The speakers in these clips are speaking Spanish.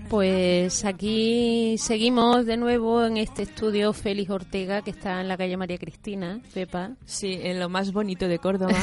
Pues aquí seguimos de nuevo en este estudio Félix Ortega, que está en la calle María Cristina, Pepa. Sí, en lo más bonito de Córdoba.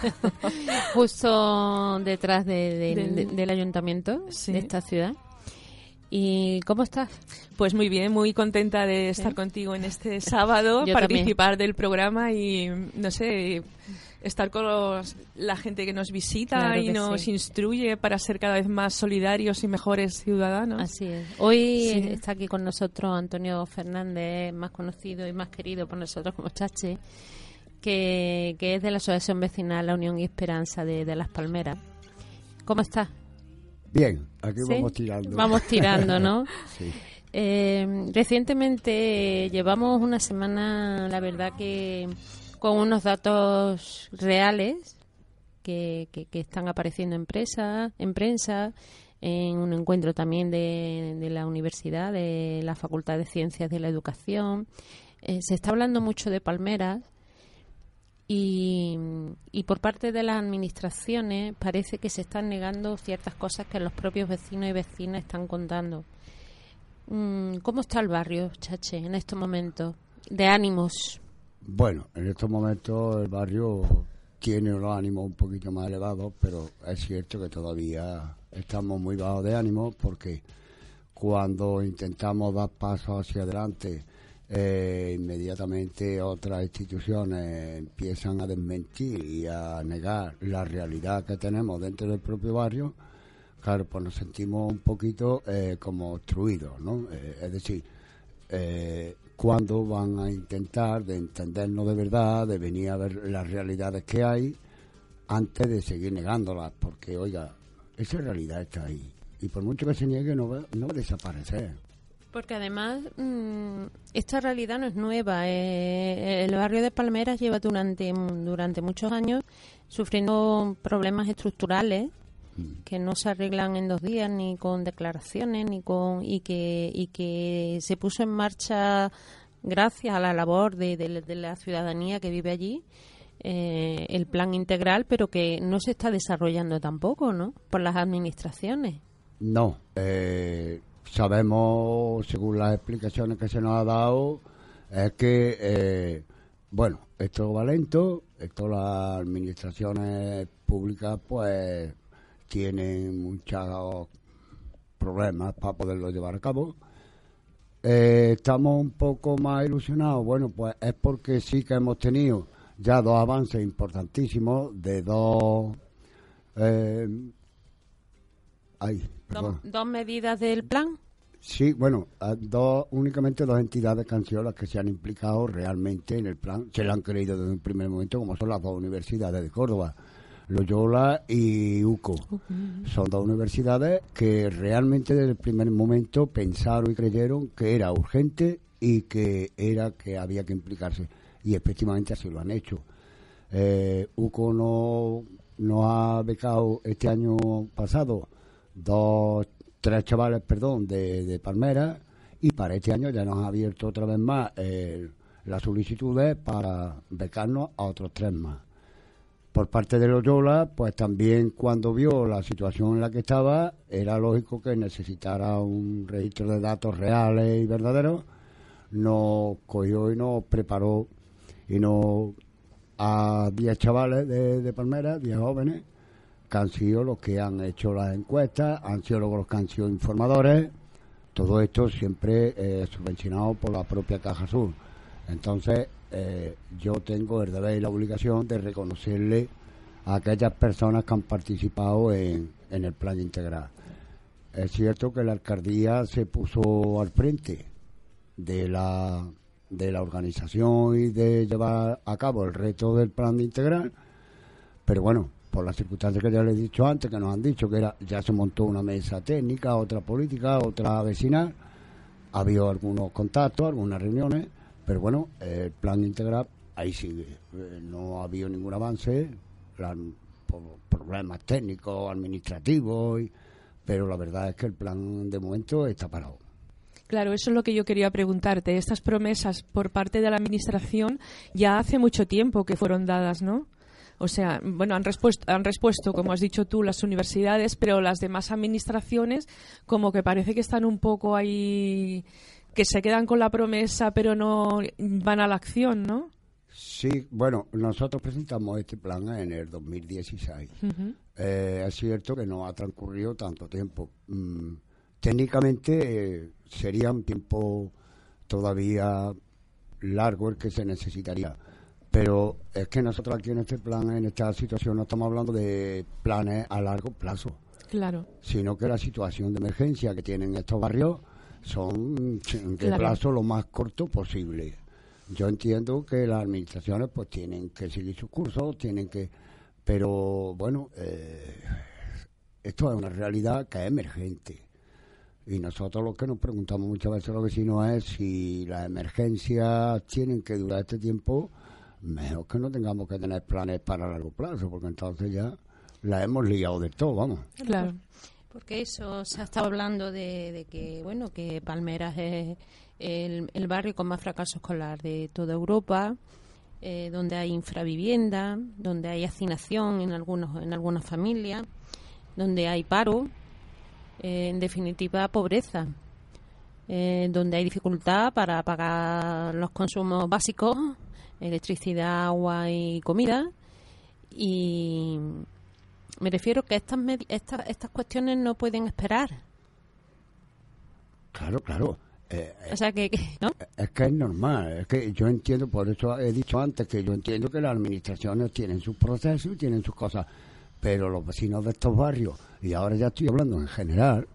Justo detrás del ayuntamiento, sí, de esta ciudad. ¿Y cómo estás? Pues muy bien, muy contenta de estar contigo en este sábado, participar también del programa y, no sé, estar con la gente que nos visita, claro, y nos instruye para ser cada vez más solidarios y mejores ciudadanos. Así es. Hoy está aquí con nosotros Antonio Fernández, más conocido y más querido por nosotros como Chache, que es de la Asociación Vecinal La Unión y Esperanza de Las Palmeras. ¿Cómo estás? Bien, aquí vamos tirando. Vamos tirando, ¿no? Sí. Recientemente llevamos una semana, la verdad que con unos datos reales que están apareciendo en prensa, en un encuentro también de la universidad, de la Facultad de Ciencias de la Educación. Se está hablando mucho de palmeras y por parte de las administraciones parece que se están negando ciertas cosas que los propios vecinos y vecinas están contando. ¿Cómo está el barrio, Chache, en estos momentos de ánimos? Bueno, en estos momentos el barrio tiene los ánimos un poquito más elevados, pero es cierto que todavía estamos muy bajos de ánimo porque cuando intentamos dar pasos hacia adelante, inmediatamente otras instituciones empiezan a desmentir y a negar la realidad que tenemos dentro del propio barrio. Claro, pues nos sentimos un poquito como obstruidos, ¿no? Es decir, ¿cuándo van a intentar de entendernos de verdad, de venir a ver las realidades que hay antes de seguir negándolas? Porque, oiga, esa realidad está ahí y por mucho que se niegue no va a desaparecer. Porque además esta realidad no es nueva. El barrio de Palmeras lleva durante muchos años sufriendo problemas estructurales que no se arreglan en 2 días, ni con declaraciones, y que se puso en marcha gracias a la labor de la ciudadanía que vive allí, el plan integral, pero que no se está desarrollando tampoco, ¿no?, por las administraciones. No, sabemos, según las explicaciones que se nos ha dado, es que, esto va lento, las administraciones públicas, pues, tienen muchos problemas para poderlo llevar a cabo. Estamos un poco más ilusionados, bueno, pues es porque sí que hemos tenido ya 2 avances importantísimos de 2... ¿Dos medidas del plan? Sí, bueno, únicamente 2 entidades que han sido las que se han implicado realmente en el plan, se lo han creído desde un primer momento, como son las 2 universidades de Córdoba, Loyola y UCO. Son 2 universidades que realmente desde el primer momento pensaron y creyeron que era urgente y que había que implicarse, y efectivamente así lo han hecho. UCO nos ha becado este año pasado 3 chavales, de Palmeras, y para este año ya nos ha abierto otra vez más las solicitudes para becarnos a otros 3 más. Por parte de Loyola, pues también cuando vio la situación en la que estaba, era lógico que necesitara un registro de datos reales y verdaderos. Nos cogió y nos preparó a 10 chavales de Palmeras, 10 jóvenes, que han sido los que han hecho las encuestas, han sido los que han sido informadores, todo esto siempre subvencionado por la propia Caja Sur. Entonces, yo tengo el deber y la obligación de reconocerle a aquellas personas que han participado en el plan integral. Es cierto que la alcaldía se puso al frente de la organización y de llevar a cabo el reto del plan integral, pero bueno, por las circunstancias que ya les he dicho antes, que nos han dicho que ya se montó una mesa técnica, otra política, otra vecinal, ha habido algunos contactos, algunas reuniones, pero bueno, el plan integral ahí sigue. No ha habido ningún avance por problemas técnicos, administrativos, pero la verdad es que el plan de momento está parado. Claro, eso es lo que yo quería preguntarte. Estas promesas por parte de la administración ya hace mucho tiempo que fueron dadas, ¿no? O sea, bueno, han respuesto, como has dicho tú, las universidades, pero las demás administraciones como que parece que están un poco ahí, que se quedan con la promesa, pero no van a la acción, ¿no? Sí, bueno, nosotros presentamos este plan en el 2016. Es cierto que no ha transcurrido tanto tiempo. Técnicamente sería un tiempo todavía largo el que se necesitaría. Pero es que nosotros aquí en este plan, en esta situación, no estamos hablando de planes a largo plazo. Claro. Sino que la situación de emergencia que tienen estos barrios son de plazo lo más corto posible. Yo entiendo que las administraciones pues tienen que seguir sus cursos, pero bueno, esto es una realidad que es emergente. Y nosotros lo que nos preguntamos muchas veces a los vecinos es si las emergencias tienen que durar este tiempo. Mejor que no tengamos que tener planes para largo plazo, porque entonces ya la hemos liado de todo, vamos. Claro. Porque eso se ha estado hablando de que, bueno, que Palmeras es el barrio con más fracaso escolar de toda Europa, donde hay infravivienda, donde hay hacinación en algunas familias, donde hay paro, en definitiva pobreza, donde hay dificultad para pagar los consumos básicos, electricidad, agua y comida. Y me refiero que estas cuestiones no pueden esperar. Claro. O sea que ¿no? Es que es normal, es que yo entiendo, por eso he dicho antes que yo entiendo que las administraciones tienen sus procesos y tienen sus cosas, pero los vecinos de estos barrios, y ahora ya estoy hablando en general,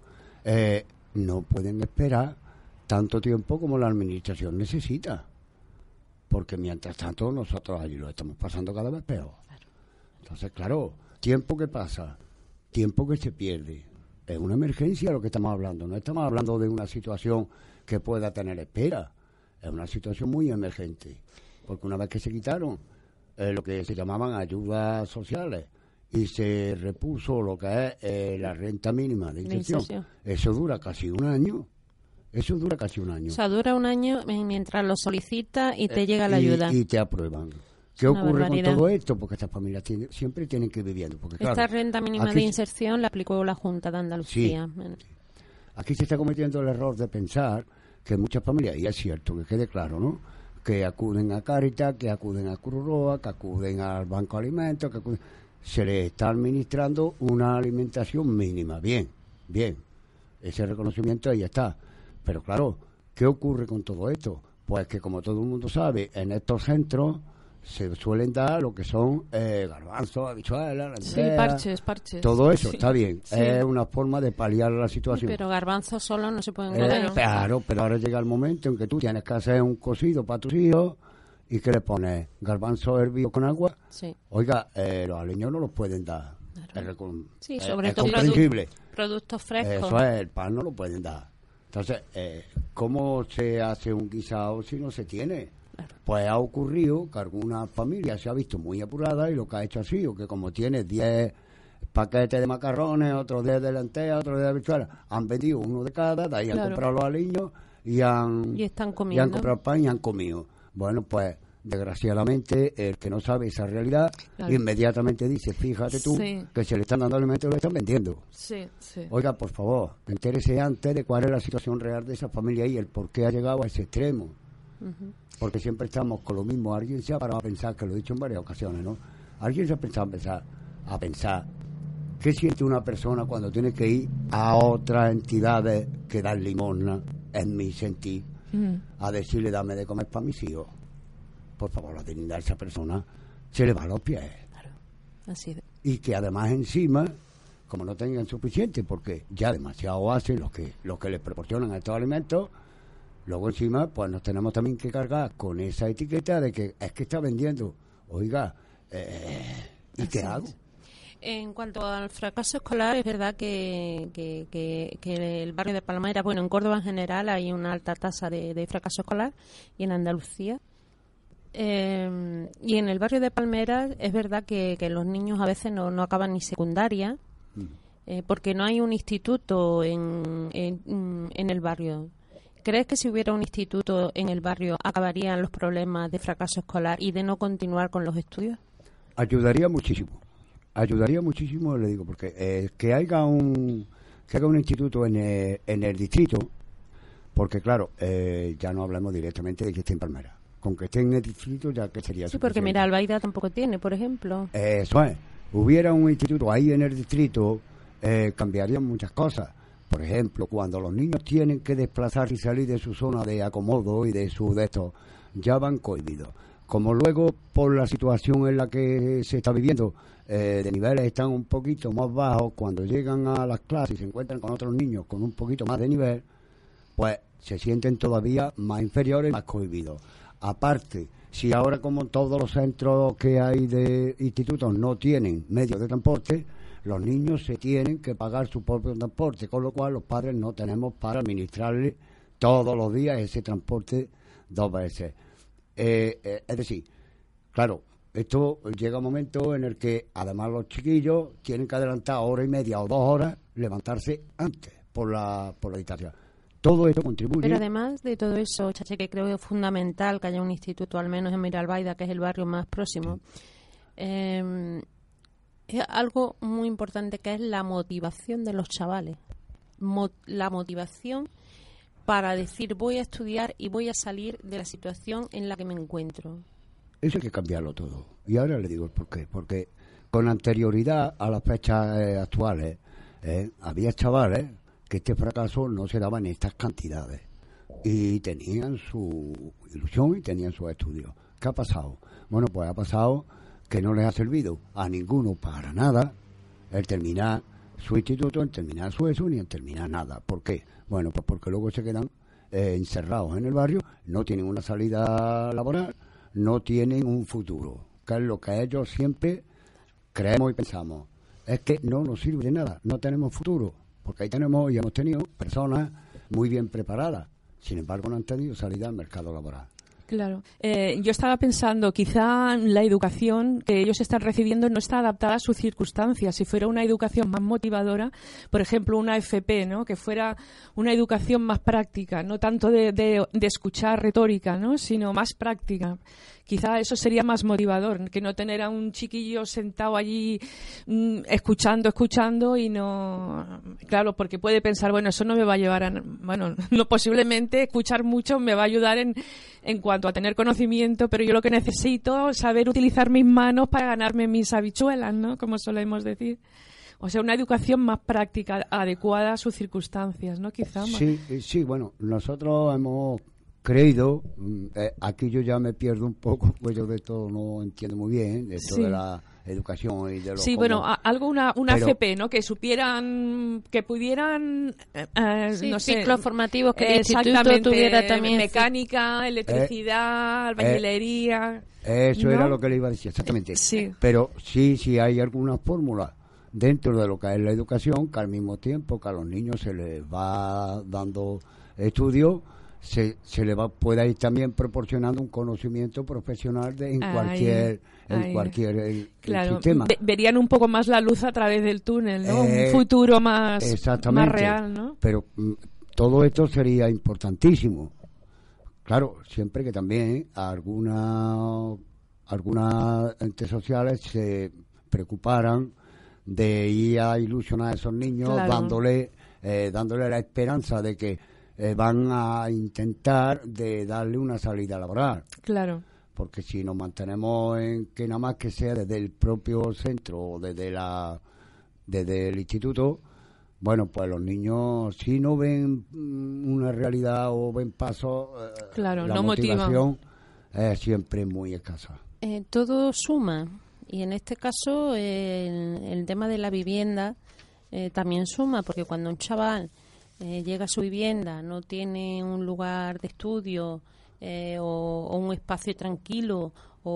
no pueden esperar tanto tiempo como la administración necesita. Porque mientras tanto nosotros allí lo estamos pasando cada vez peor. Entonces, claro, tiempo que pasa, tiempo que se pierde. Es una emergencia lo que estamos hablando. No estamos hablando de una situación que pueda tener espera. Es una situación muy emergente. Porque una vez que se quitaron lo que se llamaban ayudas sociales y se repuso lo que es la renta mínima de inserción, eso dura casi un año. O sea, dura un año mientras lo solicitas y te llega la ayuda. Y te aprueban. ¿Qué ocurre con todo esto? Porque estas familias siempre tienen que ir viviendo. Porque, claro, esta renta mínima de inserción la aplicó la Junta de Andalucía. Sí. Aquí se está cometiendo el error de pensar que muchas familias, y es cierto, que quede claro, ¿no?, que acuden a Cáritas, que acuden a Cruz Roja, que acuden al Banco de Alimentos, se les está administrando una alimentación mínima. Bien. Ese reconocimiento ahí está. Pero claro, ¿qué ocurre con todo esto? Pues que, como todo el mundo sabe, en estos centros se suelen dar lo que son garbanzos, habichuelas, lentejas, parches. Todo eso está bien. Sí. Es una forma de paliar la situación. Pero garbanzos solo no se pueden comer. Claro, pero ahora llega el momento en que tú tienes que hacer un cocido para tus hijos y que le pones garbanzos hervidos con agua. Sí. Oiga, los aleños no los pueden dar. Claro. Sí, sobre todo productos frescos. Eso es, el pan no lo pueden dar. Entonces, ¿cómo se hace un guisado si no se tiene? Claro. Pues ha ocurrido que alguna familia se ha visto muy apurada y lo que ha hecho ha sido que, como tiene 10 paquetes de macarrones, otros 10 de lentejas, otros 10 de habichuelas, han vendido uno de cada, de ahí han comprado los aliños y han comprado pan y han comido. Bueno, pues desgraciadamente el que no sabe esa realidad inmediatamente dice, fíjate tú, que se le están dando alimentos y lo están vendiendo. Oiga, por favor, entérese antes de cuál es la situación real de esa familia y el por qué ha llegado a ese extremo. Porque siempre estamos con lo mismo. Alguien se ha parado a pensar, que lo he dicho en varias ocasiones, ¿no? Alguien se ha pensado a pensar qué siente una persona cuando tiene que ir a otras entidades que dan limosna, en mi sentir, a decirle, dame de comer para mis hijos. Por favor, la dignidad de esa persona se le va a los pies. Claro, así es. Y que además encima, como no tengan suficiente, porque ya demasiado hacen los que les proporcionan estos alimentos, luego encima pues nos tenemos también que cargar con esa etiqueta de que es que está vendiendo. Oiga, ¿y qué hago? En cuanto al fracaso escolar, es verdad que el barrio de Palmeras, bueno, en Córdoba en general hay una alta tasa de fracaso escolar, y en Andalucía. Y en el barrio de Palmeras es verdad que los niños a veces no acaban ni secundaria, porque no hay un instituto en el barrio. ¿Crees que si hubiera un instituto en el barrio acabarían los problemas de fracaso escolar y de no continuar con los estudios? ayudaría muchísimo, le digo, porque que haya un instituto en el distrito, porque claro, ya no hablamos directamente de que esté en Palmera, con que esté en el distrito ya que sería sí, porque mira, Albaida tampoco tiene, por ejemplo. Eso es, hubiera un instituto ahí en el distrito, cambiarían muchas cosas. Por ejemplo, cuando los niños tienen que desplazarse y salir de su zona de acomodo y de esto, ya van cohibidos. Como luego, por la situación en la que se está viviendo, de niveles están un poquito más bajos, cuando llegan a las clases y se encuentran con otros niños con un poquito más de nivel, pues se sienten todavía más inferiores, más cohibidos. Aparte, si ahora como todos los centros que hay de institutos no tienen medios de transporte, los niños se tienen que pagar su propio transporte, con lo cual los padres no tenemos para administrarles todos los días ese transporte 2 veces. Es decir, claro, esto llega un momento en el que además los chiquillos tienen que adelantar 1 hora y media o 2 horas, levantarse antes por la distancia. Todo esto contribuye. Pero además de todo eso, Chache, que creo que es fundamental que haya un instituto, al menos en Miralbaida, que es el barrio más próximo, es algo muy importante, que es la motivación de los chavales. La motivación para decir, voy a estudiar y voy a salir de la situación en la que me encuentro. Eso hay que cambiarlo todo. Y ahora le digo el por qué. Porque con anterioridad a las fechas actuales, había chavales que este fracaso no se daba en estas cantidades. Y tenían su ilusión y tenían sus estudios. ¿Qué ha pasado? Bueno, pues ha pasado que no les ha servido a ninguno para nada el terminar su instituto, en terminar su ESO, ni en terminar nada. ¿Por qué? Bueno, pues porque luego se quedan encerrados en el barrio, no tienen una salida laboral, no tienen un futuro, que es lo que ellos siempre creemos y pensamos. Es que no nos sirve de nada, no tenemos futuro, porque ahí tenemos y hemos tenido personas muy bien preparadas, sin embargo no han tenido salida al mercado laboral. Claro. Yo estaba pensando, quizá la educación que ellos están recibiendo no está adaptada a sus circunstancias. Si fuera una educación más motivadora, por ejemplo, una FP, ¿no? Que fuera una educación más práctica, no tanto de escuchar retórica, ¿no? Sino más práctica. Quizá eso sería más motivador, que no tener a un chiquillo sentado allí escuchando y no... Claro, porque puede pensar, bueno, eso no me va a llevar a... Bueno, no, posiblemente escuchar mucho me va a ayudar en cuanto a tener conocimiento, pero yo lo que necesito es saber utilizar mis manos para ganarme mis habichuelas, ¿no? Como solemos decir. O sea, una educación más práctica, adecuada a sus circunstancias, ¿no? Quizá más. Sí, bueno, nosotros hemos creído, aquí yo ya me pierdo un poco, pues yo de todo no entiendo muy bien, de esto de la educación y de lo sí, bueno, algo una FP, ¿no? Que supieran, que pudieran, no sé, ciclos formativos que el instituto tuviera también mecánica, electricidad, albañilería. Eso ¿no? era lo que le iba a decir, exactamente. Sí. Pero sí hay alguna fórmula dentro de lo que es la educación, que al mismo tiempo que a los niños se les va dando estudios, se le puede ir también proporcionando un conocimiento profesional en cualquier claro, sistema. Verían un poco más la luz a través del túnel, ¿no? Un futuro más real, ¿no? Pero todo esto sería importantísimo. Claro, siempre que también algunas entes sociales se preocuparan de ir a ilusionar a esos niños, claro, dándole la esperanza de que van a intentar de darle una salida laboral. Claro. Porque si nos mantenemos en que nada más que sea desde el propio centro o desde el instituto, bueno, pues los niños si no ven una realidad o ven pasos, claro, la no motivación es siempre muy escasa. Todo suma, y en este caso el tema de la vivienda también suma, porque cuando un chaval llega a su vivienda, no tiene un lugar de estudio o un espacio tranquilo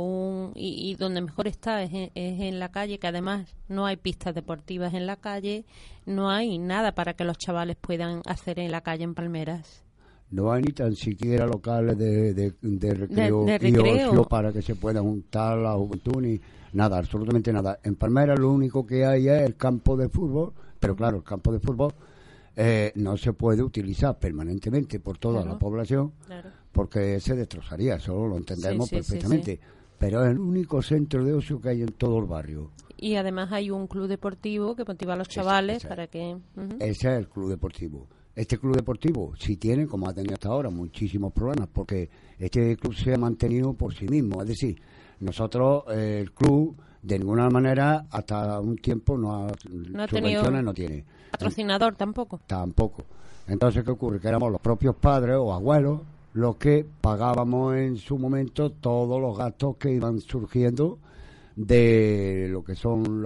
y donde mejor está es en la calle, que además no hay pistas deportivas en la calle, no hay nada para que los chavales puedan hacer en la calle en Palmeras. No hay ni tan siquiera locales de recreo y ocio para que se pueda juntar la juventud, ni nada, absolutamente nada. En Palmeras lo único que hay es el campo de fútbol, pero claro, el campo de fútbol no se puede utilizar permanentemente por toda la población, porque se destrozaría, eso lo entendemos perfectamente. Sí. pero es el único centro de ocio que hay en todo el barrio. Y además hay un club deportivo que motiva a los chavales para que... Ese es el club deportivo. Este club deportivo sí tiene, como ha tenido hasta ahora, muchísimos problemas, porque este club se ha mantenido por sí mismo. Es decir, nosotros, el club, de ninguna manera, hasta un tiempo, no ha subvenciones no tiene. ¿Patrocinador tampoco? Tampoco. Entonces, ¿qué ocurre? Que éramos los propios padres o abuelos los que pagábamos en su momento todos los gastos que iban surgiendo de lo que son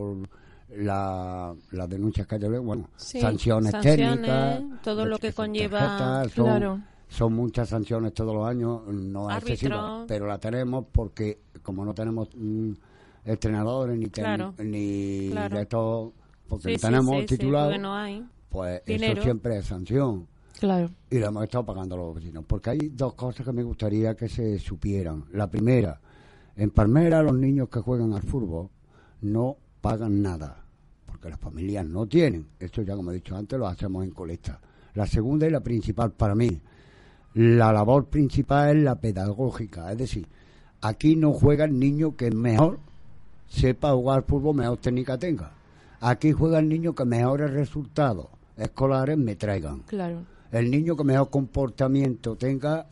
las denuncias que hay, bueno, sanciones técnicas, todo lo que conlleva, son muchas sanciones todos los años, no es excesiva, pero la tenemos porque como no tenemos entrenadores ni de estos, porque no tenemos titulados, no hay pues dinero. Eso siempre es sanción. Claro. Y lo hemos estado pagando a los vecinos, porque hay dos cosas que me gustaría que se supieran. La primera, en Palmera los niños que juegan al fútbol no pagan nada, porque las familias no tienen. Esto ya, como he dicho antes, lo hacemos en colecta. La segunda y la principal para mí, la labor principal es la pedagógica, es decir, aquí no juega el niño que mejor sepa jugar al fútbol, mejor técnica tenga. Aquí juega el niño que mejores resultados escolares me traigan. Claro. El niño que mejor comportamiento tenga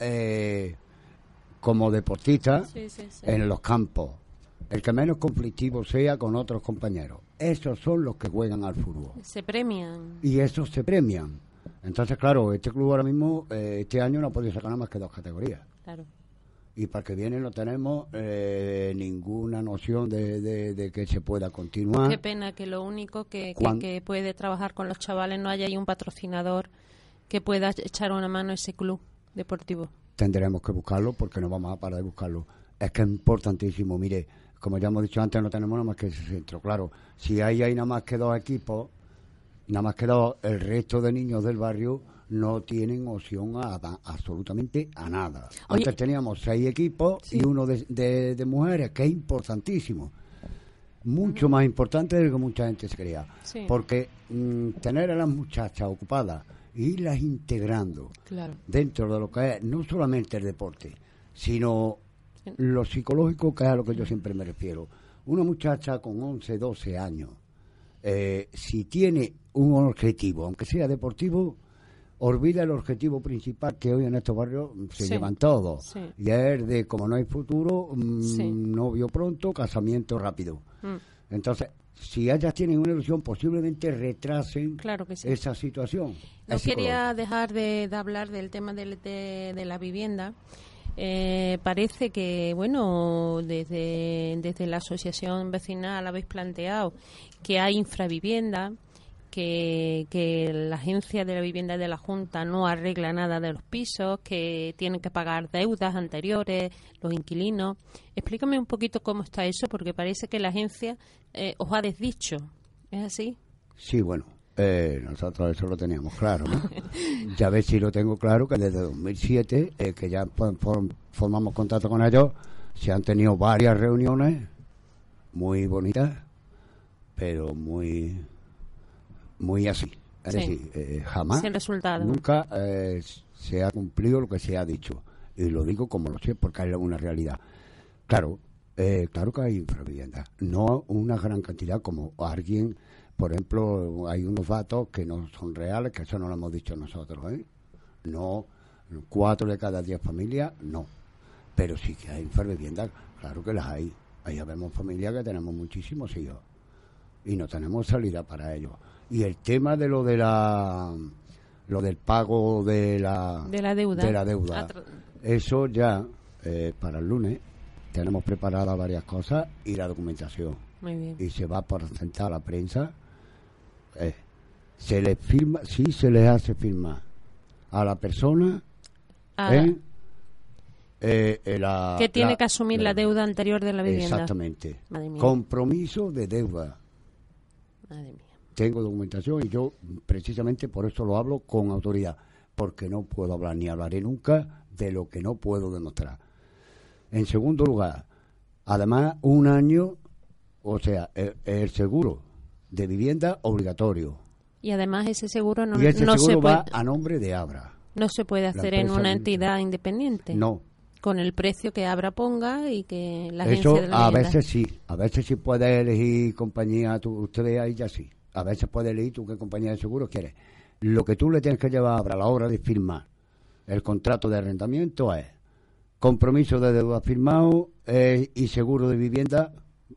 como deportista en los campos. El que menos conflictivo sea con otros compañeros. Esos son los que juegan al fútbol. Se premian. Y esos se premian. Entonces, claro, este club ahora mismo, este año no ha podido sacar nada más que 2 categorías. Claro. Y para que viene no tenemos ninguna noción de que se pueda continuar. Qué pena que lo único que puede trabajar con los chavales no haya ahí un patrocinador que pueda echar una mano a ese club deportivo. Tendremos que buscarlo porque no vamos a parar de buscarlo. Es que es importantísimo. Mire, como ya hemos dicho antes, no tenemos nada más que ese centro. Claro, si hay nada más que 2 equipos, nada más que 2, el resto de niños del barrio no tienen opción absolutamente a nada. Oye, antes teníamos 6 equipos y uno de mujeres, que es importantísimo. Mucho más importante de lo que mucha gente se creía. Sí. Porque tener a las muchachas ocupadas e irlas integrando dentro de lo que es no solamente el deporte, sino lo psicológico, que es a lo que yo siempre me refiero. Una muchacha con 11, 12 años, si tiene un objetivo, aunque sea deportivo, olvida el objetivo principal que hoy en estos barrios se llevan todos. Y es de, como no hay futuro, novio pronto, casamiento rápido. Entonces, si ellas tienen una ilusión, posiblemente retrasen esa situación. No quería dejar de hablar del tema de la vivienda. Parece que, bueno, desde la asociación vecinal habéis planteado que hay infravivienda, que la agencia de la vivienda de la Junta no arregla nada de los pisos, que tienen que pagar deudas anteriores los inquilinos. Explícame un poquito cómo está eso, porque parece que la agencia os ha desdicho. ¿Es así? Sí, bueno, nosotros eso lo teníamos claro, ¿no? Ya ves si lo tengo claro, que desde 2007, que ya formamos contacto con ellos, se han tenido varias reuniones muy bonitas, pero muy así. Es decir, jamás, sin resultado. Nunca se ha cumplido lo que se ha dicho. Y lo digo como lo sé, porque es una realidad. Claro que hay infravivienda. No una gran cantidad como alguien, por ejemplo, hay unos datos que no son reales, que eso no lo hemos dicho nosotros, ¿eh? No, 4 de cada 10 familias, no. Pero sí que hay infravivienda, claro que las hay. Ahí vemos familias que tenemos muchísimos hijos y no tenemos salida para ellos. Y el tema de lo del pago de la deuda, eso ya para el lunes tenemos preparadas varias cosas y la documentación. Muy bien. Y se va a presentar a la prensa. Se les firma, sí se les hace firmar a la persona que tiene que asumir la deuda anterior de la vivienda. Exactamente. Compromiso de deuda. Madre mía. Tengo documentación y yo precisamente por eso lo hablo con autoridad, porque no puedo hablar ni hablaré nunca de lo que no puedo demostrar. En segundo lugar, además, 1 año, o sea, el seguro de vivienda obligatorio. Y además ese seguro no, y ese no seguro se puede, va a nombre de Abra. No se puede hacer en una entidad independiente. No, con el precio que Abra ponga y que la agencia eso de la vivienda. a veces sí puedes elegir compañía, ustedes ahí ya sí, a veces puedes elegir tú qué compañía de seguro quieres. Lo que tú le tienes que llevar a Abra a la hora de firmar el contrato de arrendamiento es compromiso de deuda firmado y seguro de vivienda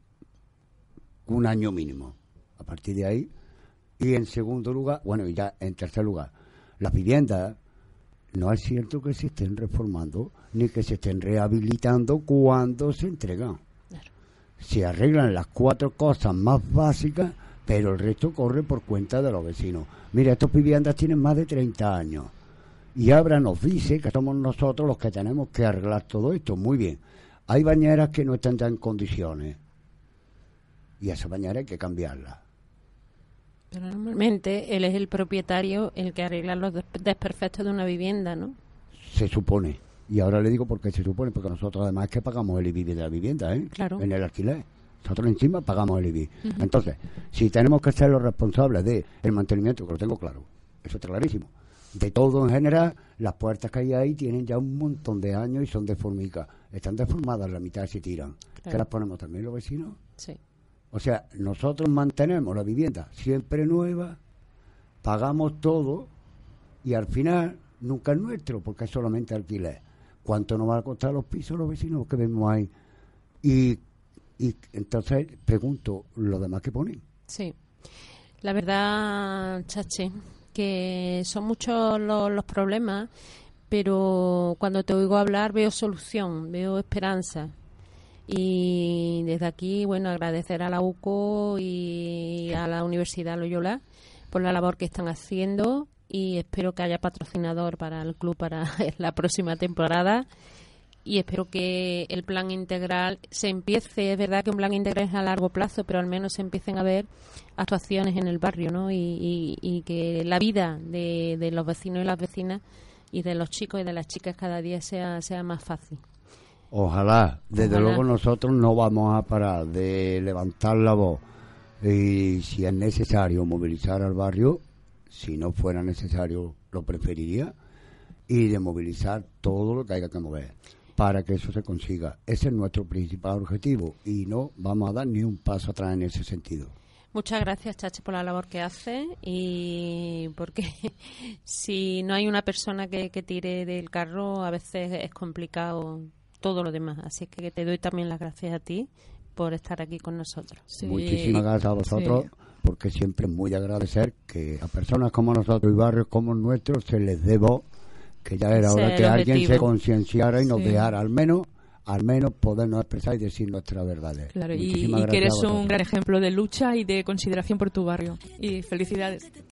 1 año mínimo. A partir de ahí, y en segundo lugar, bueno, y ya en tercer lugar, las viviendas no es cierto que se estén reformando ni que se estén rehabilitando cuando se entregan. Claro. Se arreglan las 4 cosas más básicas, pero el resto corre por cuenta de los vecinos. Mira, estas viviendas tienen más de 30 años. Y Abra nos dice que somos nosotros los que tenemos que arreglar todo esto. Muy bien. Hay bañeras que no están ya en condiciones. Y esas bañeras hay que cambiarlas. Pero normalmente él es el propietario el que arregla los desperfectos de una vivienda, ¿no? Se supone. Y ahora le digo por qué se supone. Porque nosotros además es que pagamos el IBI de la vivienda, ¿eh? Claro. En el alquiler. Nosotros encima pagamos el IBI. Uh-huh. Entonces, si tenemos que ser los responsables del mantenimiento, que lo tengo claro, eso está clarísimo. De todo en general, las puertas que hay ahí tienen ya un montón de años y son de formica. Están deformadas, la mitad se tiran. Claro. ¿Qué las ponemos también los vecinos? Sí. O sea, nosotros mantenemos la vivienda siempre nueva, pagamos todo y al final nunca es nuestro porque es solamente alquiler. ¿Cuánto nos va a costar los pisos los vecinos que vemos ahí? Y entonces pregunto, ¿lo demás que ponen? Sí. La verdad, Chachi, que son muchos los problemas, pero cuando te oigo hablar veo solución, veo esperanza. Y desde aquí, bueno, agradecer a la UCO y a la Universidad Loyola por la labor que están haciendo y espero que haya patrocinador para el club para la próxima temporada y espero que el plan integral se empiece. Es verdad que un plan integral es a largo plazo, pero al menos se empiecen a ver actuaciones en el barrio, ¿no? Y que la vida de los vecinos y las vecinas y de los chicos y de las chicas cada día sea más fácil. Ojalá. Desde luego nosotros no vamos a parar de levantar la voz y si es necesario movilizar al barrio, si no fuera necesario lo preferiría, y de movilizar todo lo que haya que mover para que eso se consiga. Ese es nuestro principal objetivo y no vamos a dar ni un paso atrás en ese sentido. Muchas gracias, Chachi, por la labor que hace y porque si no hay una persona que tire del carro, a veces es complicado todo lo demás. Así que te doy también las gracias a ti por estar aquí con nosotros. Sí. Muchísimas gracias a vosotros, porque siempre es muy agradecer que a personas como nosotros y barrios como el nuestro se les dé voz, que ya era hora que alguien se concienciara y nos dejara al menos podernos expresar y decir nuestras verdades. Claro, y que eres un gran ejemplo de lucha y de consideración por tu barrio. Y felicidades.